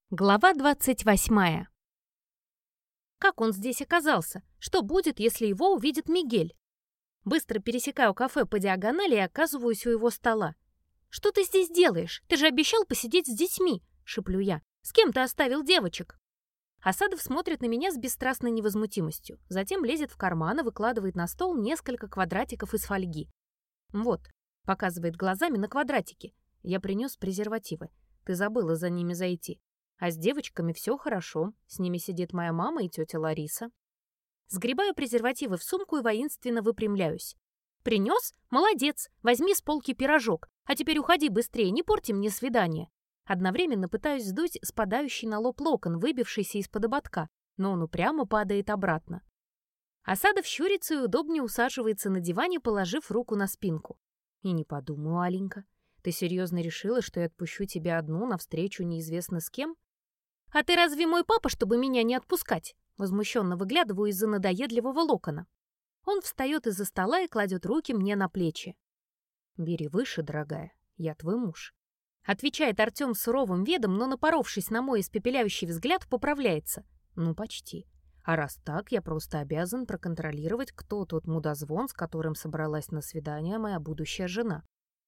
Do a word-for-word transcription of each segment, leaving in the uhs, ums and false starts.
Глава двадцать восьмая. Как он здесь оказался? Что будет, если его увидит Мигель? Быстро пересекаю кафе по диагонали и оказываюсь у его стола. «Что ты здесь делаешь? Ты же обещал посидеть с детьми!» — шеплю я. «С кем ты оставил девочек?» Асадов смотрит на меня с бесстрастной невозмутимостью. Затем лезет в карман и выкладывает на стол несколько квадратиков из фольги. «Вот», — показывает глазами на квадратики. «Я принес презервативы. Ты забыла за ними зайти. А с девочками все хорошо. С ними сидит моя мама и тетя Лариса». Сгребаю презервативы в сумку и воинственно выпрямляюсь. «Принес? Молодец! Возьми с полки пирожок. А теперь уходи быстрее, не порти мне свидание». Одновременно пытаюсь сдуть спадающий на лоб локон, выбившийся из-под ободка, но он упрямо падает обратно. Асадов щурится и удобнее усаживается на диване, положив руку на спинку. «И не подумаю, Аленька. Ты серьезно решила, что я отпущу тебя одну навстречу неизвестно с кем?» «А ты разве мой папа, чтобы меня не отпускать?» Возмущенно выглядываю из-за надоедливого локона. Он встает из-за стола и кладет руки мне на плечи. «Бери выше, дорогая, я твой муж», — отвечает Артем с суровым видом, но, напоровшись на мой испепеляющий взгляд, поправляется. «Ну, почти. А раз так, я просто обязан проконтролировать, кто тот мудозвон, с которым собралась на свидание моя будущая жена».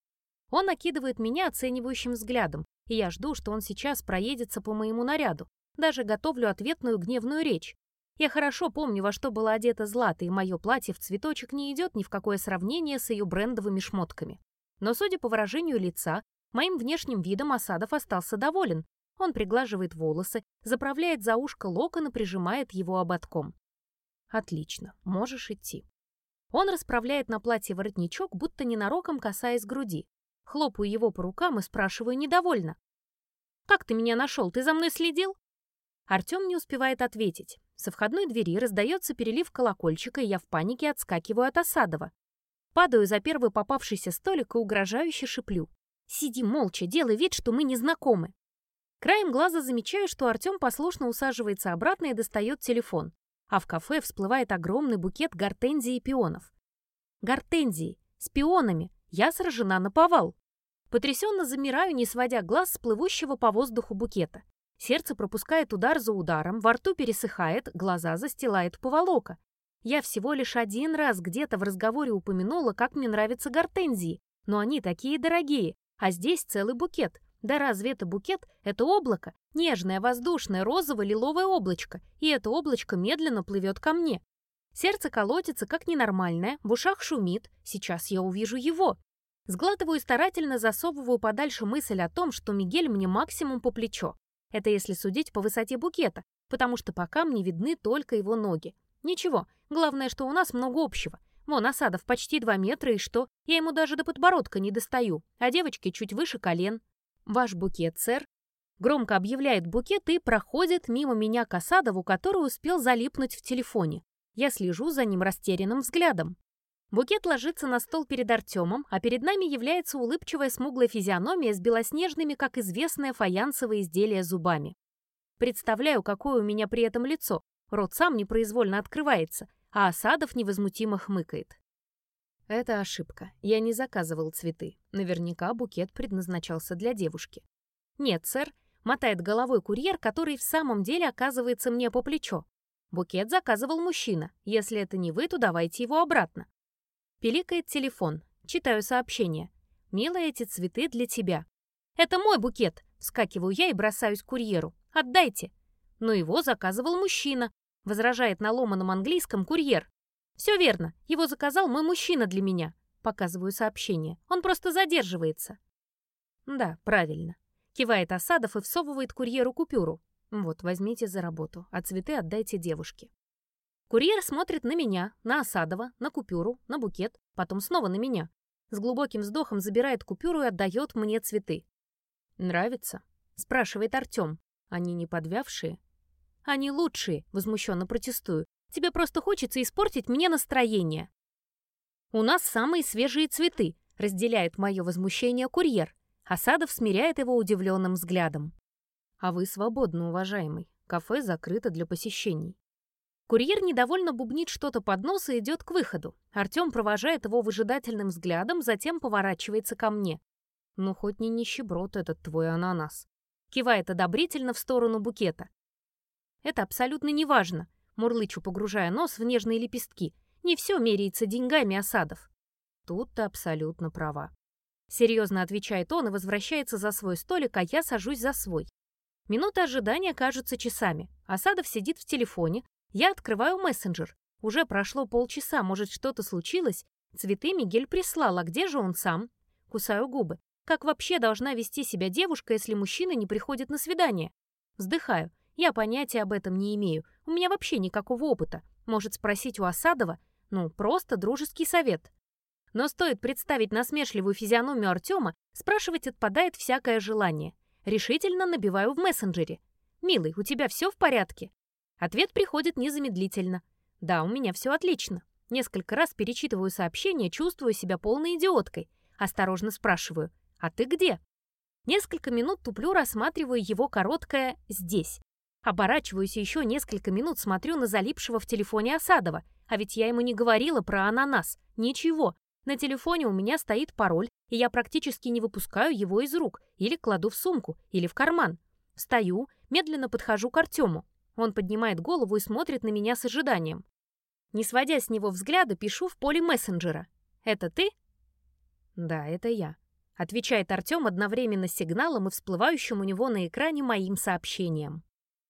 Он окидывает меня оценивающим взглядом, и я жду, что он сейчас проедется по моему наряду. Даже готовлю ответную гневную речь. Я хорошо помню, во что была одета Злата, и мое платье в цветочек не идет ни в какое сравнение с ее брендовыми шмотками. Но, судя по выражению лица, моим внешним видом Асадов остался доволен. Он приглаживает волосы, заправляет за ушко локон и прижимает его ободком. «Отлично, можешь идти». Он расправляет на платье воротничок, будто ненароком касаясь груди. Хлопаю его по рукам и спрашиваю недовольно. «Как ты меня нашел? Ты за мной следил?» Артем не успевает ответить. Со входной двери раздается перелив колокольчика, и я в панике отскакиваю от Асадова. Падаю за первый попавшийся столик и угрожающе шиплю. «Сиди молча, делай вид, что мы не знакомы». Краем глаза замечаю, что Артем послушно усаживается обратно и достает телефон. А в кафе всплывает огромный букет гортензий и пионов. Гортензии с пионами. Я сражена наповал. Потрясенно замираю, не сводя глаз с плывущего по воздуху букета. Сердце пропускает удар за ударом, во рту пересыхает, глаза застилает поволока. Я всего лишь один раз где-то в разговоре упомянула, как мне нравятся гортензии, но они такие дорогие, а здесь целый букет. Да разве это букет? Это облако, нежное, воздушное, розово-лиловое облачко, и это облачко медленно плывет ко мне. Сердце колотится, как ненормальное, в ушах шумит, сейчас я увижу его. Сглатываю и старательно засовываю подальше мысль о том, что Мигель мне максимум по плечо. Это если судить по высоте букета, потому что пока мне видны только его ноги. Ничего, главное, что у нас много общего. Вон, Асадов почти два метра, и что? Я ему даже до подбородка не достаю, а девочки чуть выше колен. «Ваш букет, сэр», — громко объявляет букет и проходит мимо меня к Асадову, который успел залипнуть в телефоне. Я слежу за ним растерянным взглядом. Букет ложится на стол перед Артемом, а перед нами является улыбчивая смуглая физиономия с белоснежными, как известное фаянсовое изделие, зубами. Представляю, какое у меня при этом лицо. Рот сам непроизвольно открывается, а Асадов невозмутимо хмыкает. «Это ошибка. Я не заказывал цветы. Наверняка букет предназначался для девушки». «Нет, сэр», — мотает головой курьер, который в самом деле оказывается мне по плечо. «Букет заказывал мужчина. Если это не вы, то давайте его обратно». Пиликает телефон. Читаю сообщение. «Милая, эти цветы для тебя». «Это мой букет!» Вскакиваю я и бросаюсь к курьеру. «Отдайте!» «Но его заказывал мужчина», возражает на ломаном английском курьер. «Все верно. Его заказал мой мужчина для меня». Показываю сообщение. «Он просто задерживается». «Да, правильно», кивает Асадов и всовывает курьеру купюру. «Вот, возьмите за работу, а цветы отдайте девушке». Курьер смотрит на меня, на Асадова, на купюру, на букет, потом снова на меня. С глубоким вздохом забирает купюру и отдает мне цветы. «Нравится?» — спрашивает Артем. «Они не подвявшие?» «Они лучшие», — возмущенно протестую. «Тебе просто хочется испортить мне настроение». «У нас самые свежие цветы», — разделяет мое возмущение курьер. Асадов смиряет его удивленным взглядом. «А вы свободны, уважаемый. Кафе закрыто для посещений». Курьер недовольно бубнит что-то под нос и идет к выходу. Артем провожает его выжидательным взглядом, затем поворачивается ко мне. «Ну, хоть не нищеброд этот твой ананас». Кивает одобрительно в сторону букета. Это абсолютно неважно. Мурлычу, погружая нос в нежные лепестки. Не все меряется деньгами, Осадов. Тут ты абсолютно права. Серьезно отвечает он и возвращается за свой столик, а я сажусь за свой. Минуты ожидания кажутся часами. Осадов сидит в телефоне. Я открываю мессенджер. Уже прошло полчаса, может, что-то случилось? Цветы Мигель прислал, а где же он сам? Кусаю губы. Как вообще должна вести себя девушка, если мужчина не приходит на свидание? Вздыхаю. Я понятия об этом не имею. У меня вообще никакого опыта. Может спросить у Осадова? Ну, просто дружеский совет. Но стоит представить насмешливую физиономию Артема, спрашивать отпадает всякое желание. Решительно набиваю в мессенджере. «Милый, у тебя все в порядке?» Ответ приходит незамедлительно. «Да, у меня все отлично». Несколько раз перечитываю сообщение, чувствую себя полной идиоткой. Осторожно спрашиваю: «А ты где?» Несколько минут туплю, рассматриваю его короткое «здесь». Оборачиваюсь и еще несколько минут смотрю на залипшего в телефоне Осадова. А ведь я ему не говорила про ананас. Ничего. На телефоне у меня стоит пароль, и я практически не выпускаю его из рук. Или кладу в сумку, или в карман. Встаю, медленно подхожу к Артему. Он поднимает голову и смотрит на меня с ожиданием. Не сводя с него взгляда, пишу в поле мессенджера: «Это ты?» «Да, это я», — отвечает Артем одновременно с сигналом и всплывающим у него на экране моим сообщением.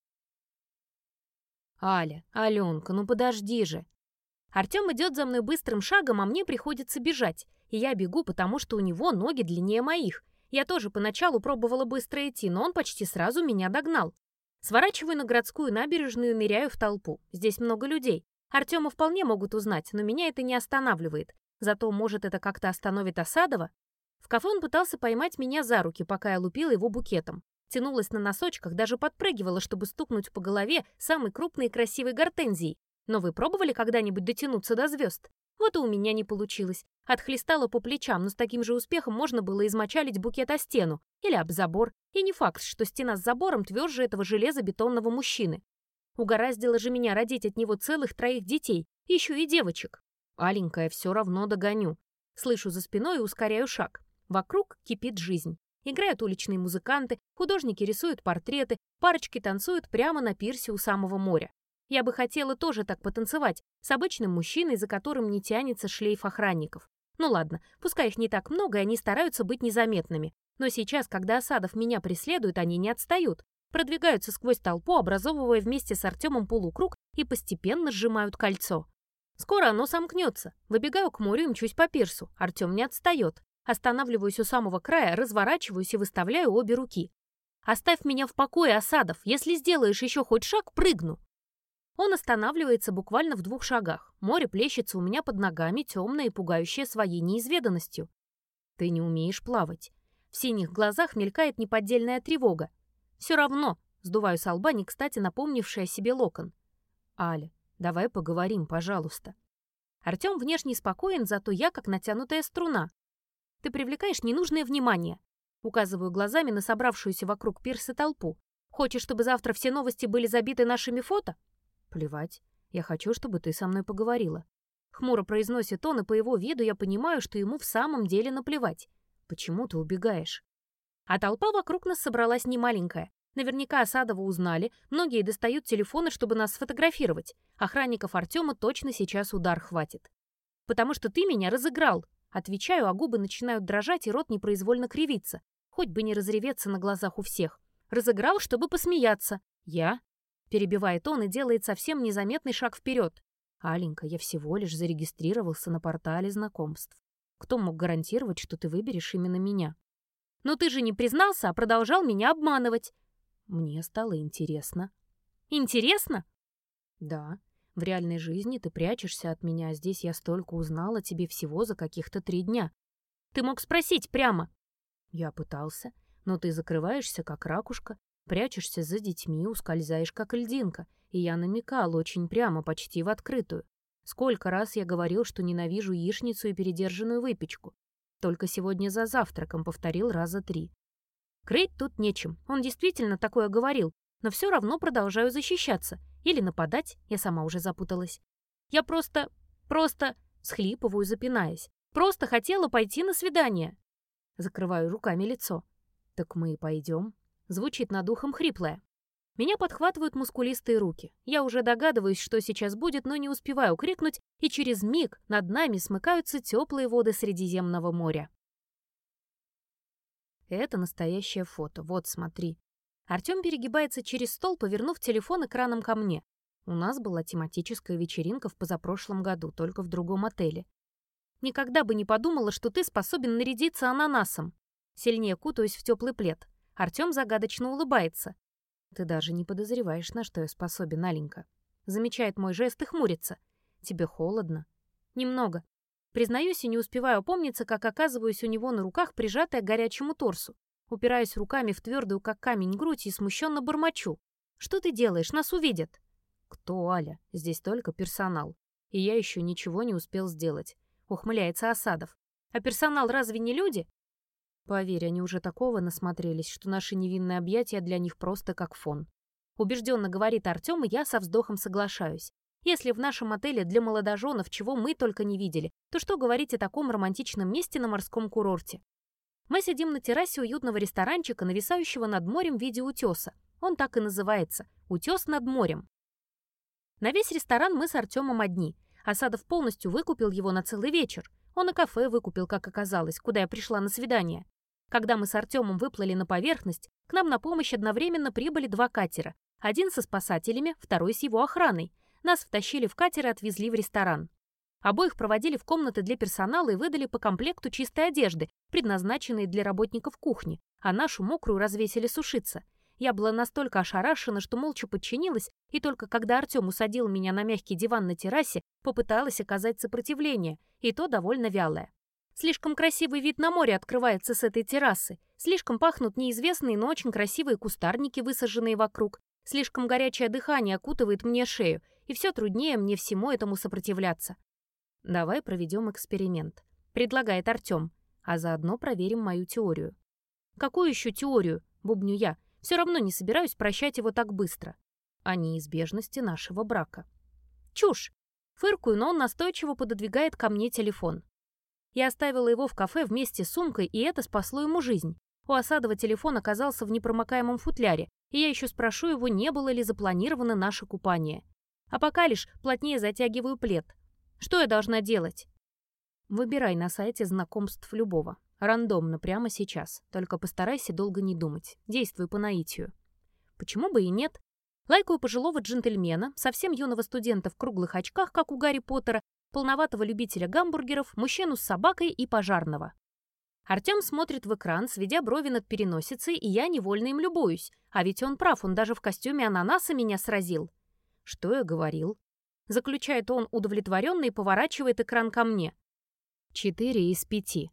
«Аля, Аленка, ну подожди же!» Артем идет за мной быстрым шагом, а мне приходится бежать. И я бегу, потому что у него ноги длиннее моих. Я тоже поначалу пробовала быстро идти, но он почти сразу меня догнал. Сворачиваю на городскую набережную и ныряю в толпу. Здесь много людей. Артема вполне могут узнать, но меня это не останавливает. Зато, может, это как-то остановит Осадова? В кафе он пытался поймать меня за руки, пока я лупила его букетом. Тянулась на носочках, даже подпрыгивала, чтобы стукнуть по голове самой крупной и красивой гортензией. Но вы пробовали когда-нибудь дотянуться до звезд? Вот и у меня не получилось. Отхлестала по плечам, но с таким же успехом можно было измочалить букет о стену или об забор. И не факт, что стена с забором тверже этого железобетонного мужчины. Угораздило же меня родить от него целых троих детей, еще и девочек. Аленькая, все равно догоню. Слышу за спиной и ускоряю шаг. Вокруг кипит жизнь. Играют уличные музыканты, художники рисуют портреты, парочки танцуют прямо на пирсе у самого моря. Я бы хотела тоже так потанцевать, с обычным мужчиной, за которым не тянется шлейф охранников. Ну ладно, пускай их не так много, и они стараются быть незаметными. Но сейчас, когда Осадов меня преследует, они не отстают. Продвигаются сквозь толпу, образовывая вместе с Артемом полукруг и постепенно сжимают кольцо. Скоро оно сомкнется. Выбегаю к морю и мчусь по пирсу. Артем не отстает. Останавливаюсь у самого края, разворачиваюсь и выставляю обе руки. «Оставь меня в покое, Осадов. Если сделаешь еще хоть шаг, прыгну». Он останавливается буквально в двух шагах. Море плещется у меня под ногами, темное и пугающее своей неизведанностью. «Ты не умеешь плавать». В синих глазах мелькает неподдельная тревога. «Все равно», — сдуваю со лба, не кстати напомнивший о себе локон. «Аля, давай поговорим, пожалуйста». Артем внешне спокоен, зато я как натянутая струна. «Ты привлекаешь ненужное внимание». Указываю глазами на собравшуюся вокруг пирса толпу. «Хочешь, чтобы завтра все новости были забиты нашими фото?» «Плевать. Я хочу, чтобы ты со мной поговорила». Хмуро произносит он, и по его виду я понимаю, что ему в самом деле наплевать. «Почему ты убегаешь?» А толпа вокруг нас собралась немаленькая. Наверняка Осадова узнали, многие достают телефоны, чтобы нас сфотографировать. Охранников Артема точно сейчас удар хватит. «Потому что ты меня разыграл». Отвечаю, а губы начинают дрожать, и рот непроизвольно кривится. Хоть бы не разреветься на глазах у всех. «Разыграл, чтобы посмеяться». «Я?» Перебивает он и делает совсем незаметный шаг вперед. «Аленька, я всего лишь зарегистрировался на портале знакомств. Кто мог гарантировать, что ты выберешь именно меня?» «Но ты же не признался, а продолжал меня обманывать». Мне стало интересно. «Интересно?» «Да. В реальной жизни ты прячешься от меня, а здесь я столько узнала тебе всего за каких-то три дня. Ты мог спросить прямо». «Я пытался, но ты закрываешься, как ракушка, прячешься за детьми, ускользаешь, как льдинка, и я намекал очень прямо, почти в открытую. Сколько раз я говорил, что ненавижу яичницу и передержанную выпечку. Только сегодня за завтраком повторил раза три. Крыть тут нечем, он действительно такое говорил, но все равно продолжаю защищаться. Или нападать, я сама уже запуталась. Я просто, просто, схлипываю, запинаясь. Просто хотела пойти на свидание. Закрываю руками лицо. Так мы и пойдем. Звучит над ухом хриплое. Меня подхватывают мускулистые руки. Я уже догадываюсь, что сейчас будет, но не успеваю крикнуть, и через миг над нами смыкаются теплые воды Средиземного моря. Это настоящее фото. Вот, смотри. Артем перегибается через стол, повернув телефон экраном ко мне. У нас была тематическая вечеринка в позапрошлом году, только в другом отеле. Никогда бы не подумала, что ты способен нарядиться ананасом. Сильнее кутаюсь в теплый плед. Артем загадочно улыбается. Ты даже не подозреваешь, на что я способен, Аленька. Замечает мой жест и хмурится. Тебе холодно? Немного. Признаюсь и не успеваю опомниться, как оказываюсь у него на руках, прижатая к горячему торсу. Упираюсь руками в твердую, как камень, грудь и смущенно бормочу. Что ты делаешь? Нас увидят. Кто, Аля? Здесь только персонал. И я еще ничего не успел сделать. Ухмыляется Асадов. А персонал разве не люди? Поверь, они уже такого насмотрелись, что наши невинные объятия для них просто как фон. Убежденно говорит Артем, и я со вздохом соглашаюсь. Если в нашем отеле для молодоженов чего мы только не видели, то что говорить о таком романтичном месте на морском курорте? Мы сидим на террасе уютного ресторанчика, нависающего над морем в виде утеса. Он так и называется – «Утес над морем». На весь ресторан мы с Артемом одни. Асадов полностью выкупил его на целый вечер. Он и кафе выкупил, как оказалось, куда я пришла на свидание. Когда мы с Артемом выплыли на поверхность, к нам на помощь одновременно прибыли два катера. Один со спасателями, второй с его охраной. Нас втащили в катер и отвезли в ресторан. Обоих проводили в комнаты для персонала и выдали по комплекту чистой одежды, предназначенной для работников кухни, а нашу мокрую развесили сушиться. Я была настолько ошарашена, что молча подчинилась, и только когда Артем усадил меня на мягкий диван на террасе, попыталась оказать сопротивление, и то довольно вялое. Слишком красивый вид на море открывается с этой террасы, слишком пахнут неизвестные, но очень красивые кустарники, высаженные вокруг, слишком горячее дыхание окутывает мне шею, и все труднее мне всему этому сопротивляться. «Давай проведем эксперимент», — предлагает Артем, «а заодно проверим мою теорию». «Какую еще теорию?» — бубню я. «Все равно не собираюсь прощать его так быстро. О неизбежности нашего брака». «Чушь!» — фыркую, но он настойчиво пододвигает ко мне телефон. Я оставила его в кафе вместе с сумкой, и это спасло ему жизнь. У Асадова телефон оказался в непромокаемом футляре, и я еще спрошу его, не было ли запланировано наше купание. А пока лишь плотнее затягиваю плед. Что я должна делать? Выбирай на сайте знакомств любого. Рандомно, прямо сейчас. Только постарайся долго не думать. Действуй по наитию. Почему бы и нет? Лайкаю пожилого джентльмена, совсем юного студента в круглых очках, как у Гарри Поттера, полноватого любителя гамбургеров, мужчину с собакой и пожарного. Артем смотрит в экран, сведя брови над переносицей, и я невольно им любуюсь. А ведь он прав, он даже в костюме ананаса меня сразил. Что я говорил? Заключает он удовлетворенно и поворачивает экран ко мне. Четыре из пяти.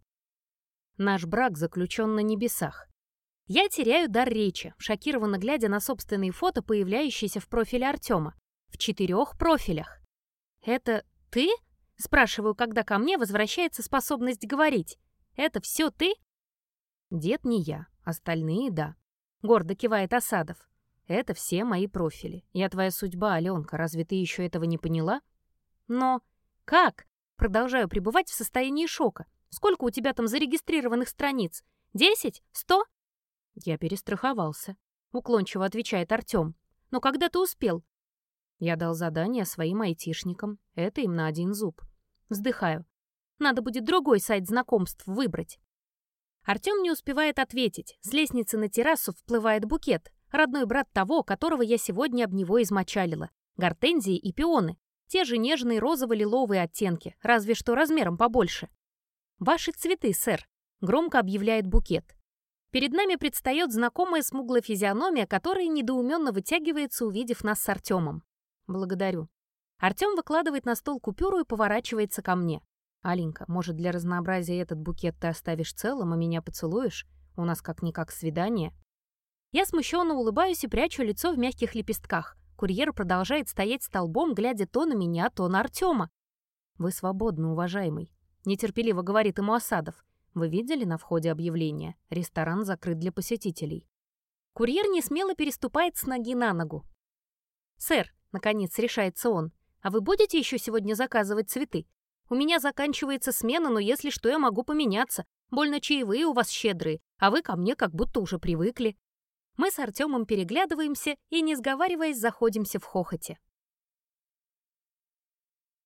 Наш брак заключен на небесах. Я теряю дар речи, шокированно глядя на собственные фото, появляющиеся в профиле Артема. В четырех профилях. «Это ты?» — спрашиваю, когда ко мне возвращается способность говорить. «Это все ты?» «Дед не я, остальные — да», — гордо кивает Асадов. «Это все мои профили. Я твоя судьба, Аленка, разве ты еще этого не поняла?» «Но как?» Продолжаю пребывать в состоянии шока. «Сколько у тебя там зарегистрированных страниц? Десять? Сто?» «Я перестраховался», — уклончиво отвечает Артем. «Но когда ты успел?» «Я дал задание своим айтишникам. Это им на один зуб». Вздыхаю. «Надо будет другой сайт знакомств выбрать». Артем не успевает ответить. С лестницы на террасу вплывает букет. Родной брат того, которого я сегодня об него измочалила. Гортензии и пионы. Те же нежные розово-лиловые оттенки, разве что размером побольше. «Ваши цветы, сэр», — громко объявляет букет. Перед нами предстает знакомая смуглая физиономия, которая недоуменно вытягивается, увидев нас с Артемом. «Благодарю». Артем выкладывает на стол купюру и поворачивается ко мне. «Аленька, может, для разнообразия этот букет ты оставишь целым, а меня поцелуешь? У нас как-никак свидание». Я смущенно улыбаюсь и прячу лицо в мягких лепестках. Курьер продолжает стоять столбом, глядя то на меня, то на Артема. «Вы свободны, уважаемый», — нетерпеливо говорит ему Асадов. «Вы видели на входе объявление? Ресторан закрыт для посетителей». Курьер несмело переступает с ноги на ногу. «Сэр», — наконец решается он, — «а вы будете еще сегодня заказывать цветы? У меня заканчивается смена, но если что, я могу поменяться. Больно чаевые у вас щедрые, а вы ко мне как будто уже привыкли». Мы с Артемом переглядываемся и, не сговариваясь, заходимся в хохоте.